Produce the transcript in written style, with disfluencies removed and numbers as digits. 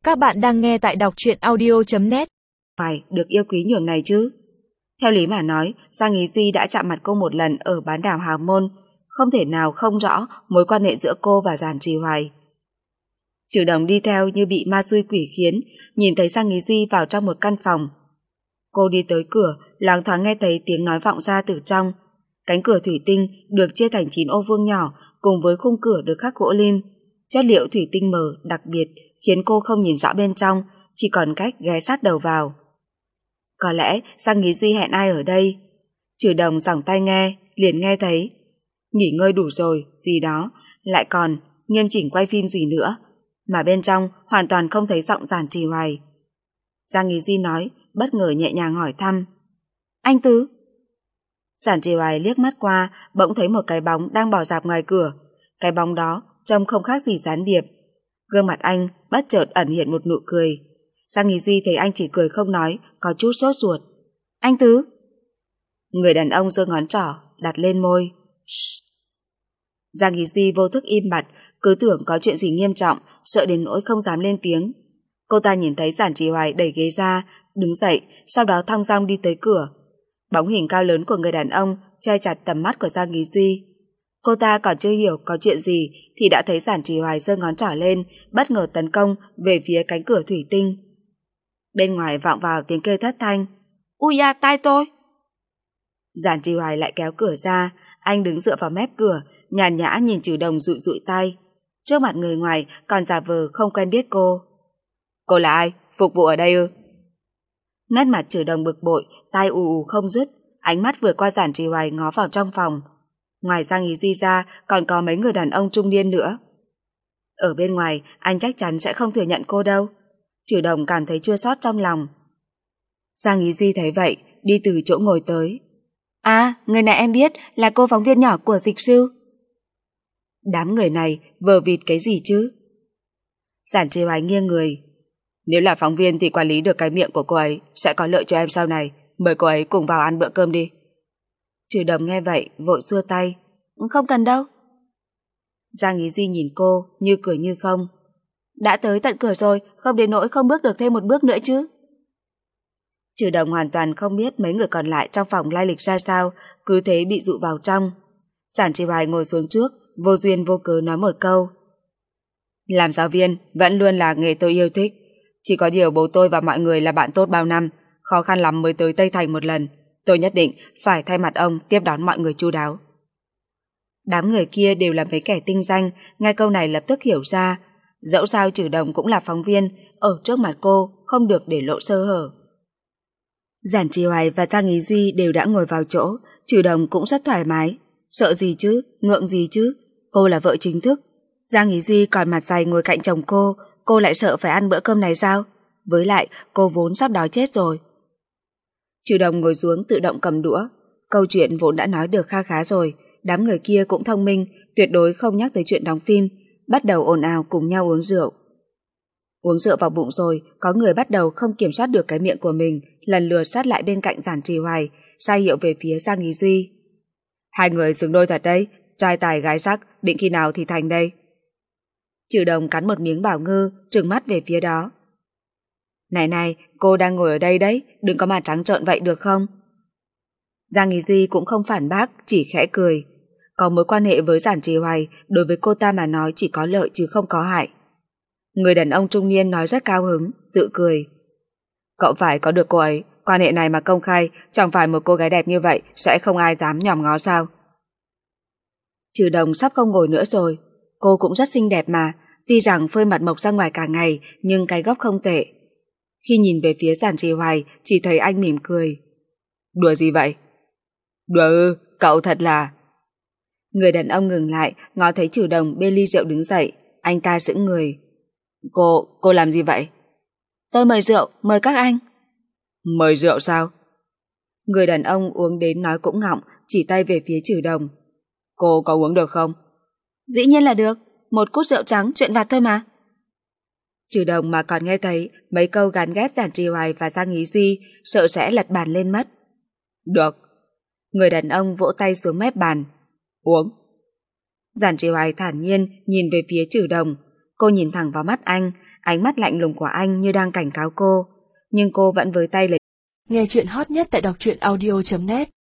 Các bạn đang nghe tại đọc truyện audio.net. Phải được yêu quý nhường này chứ. Theo lý mà nói, Giang Ý Duy đã chạm mặt cô một lần ở bán đảo Hào Môn, không thể nào không rõ mối quan hệ giữa cô và Giản Trì Hoài. Trừ Đồng đi theo như bị ma xui quỷ khiến, nhìn thấy Giang Ý Duy vào trong một căn phòng. Cô đi tới cửa, loáng thoáng nghe thấy tiếng nói vọng ra từ trong. Cánh cửa thủy tinh được chia thành 9 ô vuông nhỏ, cùng với khung cửa được khắc gỗ lim. Chất liệu thủy tinh mờ đặc biệt khiến cô không nhìn rõ bên trong, chỉ còn cách ghé sát đầu vào. Có lẽ Giang Ý Duy hẹn ai ở đây. Trừ Đồng giỏng tai nghe, liền nghe thấy nghỉ ngơi đủ rồi, gì đó, lại còn nghiêm chỉnh quay phim gì nữa, mà bên trong hoàn toàn không thấy giọng Giản Trì Hoài. Giang Ý Duy nói, bất ngờ nhẹ nhàng hỏi thăm: "Anh Tứ?" Giản Trì Hoài liếc mắt qua, bỗng thấy một cái bóng đang bò dạp ngoài cửa. Cái bóng đó trông không khác gì gián điệp. Gương mặt anh bất chợt ẩn hiện một nụ cười. Giang Ý Duy thấy anh chỉ cười không nói, có chút sốt ruột. "Anh Tứ?" Người đàn ông giơ ngón trỏ đặt lên môi. Shh. Giang Ý Duy vô thức im bặt, cứ tưởng có chuyện gì nghiêm trọng, sợ đến nỗi không dám lên tiếng. Cô ta nhìn thấy Giản Trì Hoài đẩy ghế ra, đứng dậy, sau đó thong dong đi tới cửa. Bóng hình cao lớn của người đàn ông che chặt tầm mắt của Giang Ý Duy. Cô ta còn chưa hiểu có chuyện gì thì đã thấy Giản Trì Hoài giơ ngón trỏ lên, bất ngờ tấn công về phía cánh cửa thủy tinh. Bên ngoài vọng vào tiếng kêu thất thanh: "Ui da, tai tôi!" Giản Trì Hoài lại kéo cửa ra, anh đứng dựa vào mép cửa, nhàn nhã nhìn Trừ Đồng dụi dụi tai. Trước mặt người ngoài còn giả vờ không quen biết cô. "Cô là ai? Phục vụ ở đây ư?" Nét mặt Trừ Đồng bực bội, tai ù ù không dứt, ánh mắt vượt qua Giản Trì Hoài ngó vào trong phòng. Ngoài Giang Ý Duy ra còn có mấy người đàn ông trung niên nữa. Ở bên ngoài anh chắc chắn sẽ không thừa nhận cô đâu. Trừ Đồng cảm thấy chua xót trong lòng. Giang Ý Duy thấy vậy, đi từ chỗ ngồi tới. "À, người này em biết, là cô phóng viên nhỏ của Dịch Sư." Đám người này vờ vịt cái gì chứ? Giản Trì Hoài nghiêng người. "Nếu là phóng viên thì quản lý được cái miệng của cô ấy sẽ có lợi cho em sau này. Mời cô ấy cùng vào ăn bữa cơm đi." Trừ Đồng nghe vậy vội xua tay. "Không cần đâu." Giang Ý Duy nhìn cô như cười như không. "Đã tới tận cửa rồi, không đến nỗi không bước được thêm một bước nữa chứ." Trừ Đồng hoàn toàn không biết mấy người còn lại trong phòng lai lịch ra sao, cứ thế bị dụ vào trong. Giản Trì Hoài ngồi xuống trước, vô duyên vô cớ nói một câu: "Làm giáo viên vẫn luôn là nghề tôi yêu thích. Chỉ có điều bố tôi và mọi người là bạn tốt bao năm, khó khăn lắm mới tới Tây Thành một lần. Tôi nhất định phải thay mặt ông tiếp đón mọi người chu đáo." Đám người kia đều là mấy kẻ tinh danh, nghe câu này lập tức hiểu ra. Dẫu sao Trừ Đồng cũng là phóng viên, ở trước mặt cô không được để lộ sơ hở. Giản Trì Hoài và Giang Ý Duy đều đã ngồi vào chỗ, Trừ Đồng cũng rất thoải mái. Sợ gì chứ, ngượng gì chứ, cô là vợ chính thức. Giang Ý Duy còn mặt dày ngồi cạnh chồng cô lại sợ phải ăn bữa cơm này sao? Với lại cô vốn sắp đói chết rồi. Trừ Đồng ngồi xuống tự động cầm đũa. Câu chuyện vốn đã nói được kha khá rồi, đám người kia cũng thông minh, tuyệt đối không nhắc tới chuyện đóng phim, bắt đầu ồn ào cùng nhau uống rượu. Uống rượu vào bụng rồi, có người bắt đầu không kiểm soát được cái miệng của mình, lần lượt sát lại bên cạnh Giản Trì Hoài, ra hiệu về phía Giang Ý Duy. "Hai người xứng đôi thật đấy, trai tài gái sắc, định khi nào thì thành đây?" Trừ Đồng cắn một miếng bảo ngư, trừng mắt về phía đó. Này, cô đang ngồi ở đây đấy, đừng có mà trắng trợn vậy được không?" Giang Ý Duy cũng không phản bác, chỉ khẽ cười. Có mối quan hệ với Giản Trì Hoài, đối với cô ta mà nói chỉ có lợi chứ không có hại. Người đàn ông trung niên nói rất cao hứng, tự cười. "Cậu phải có được cô ấy, quan hệ này mà công khai, chẳng phải một cô gái đẹp như vậy sẽ không ai dám nhòm ngó sao?" Trừ Đồng sắp không ngồi nữa rồi. Cô cũng rất xinh đẹp mà, tuy rằng phơi mặt mộc ra ngoài cả ngày, nhưng cái góc không tệ. Khi nhìn về phía Giản Trì Hoài, chỉ thấy anh mỉm cười. "Đùa gì vậy?" "Đùa ư, cậu thật là..." Người đàn ông ngừng lại, ngó thấy Trừ Đồng bê ly rượu đứng dậy, anh ta sững người. Cô làm gì vậy?" "Tôi mời rượu, mời các anh." "Mời rượu sao?" Người đàn ông uống đến nói cũng ngọng, chỉ tay về phía Trừ Đồng. "Cô có uống được không?" "Dĩ nhiên là được, một cút rượu trắng chuyện vặt thôi mà." Trừ Đồng mà còn nghe thấy mấy câu gán ghép Giản Trì Hoài và Giang Ý Duy, sợ sẽ lật bàn lên mất. "Được." Người đàn ông vỗ tay xuống mép bàn. "Uống." Giản Trì Hoài thản nhiên nhìn về phía Trừ Đồng. Cô nhìn thẳng vào mắt anh, ánh mắt lạnh lùng của anh như đang cảnh cáo cô, nhưng cô vẫn với tay lấy. Nghe chuyện hot nhất tại đọc truyện audio.net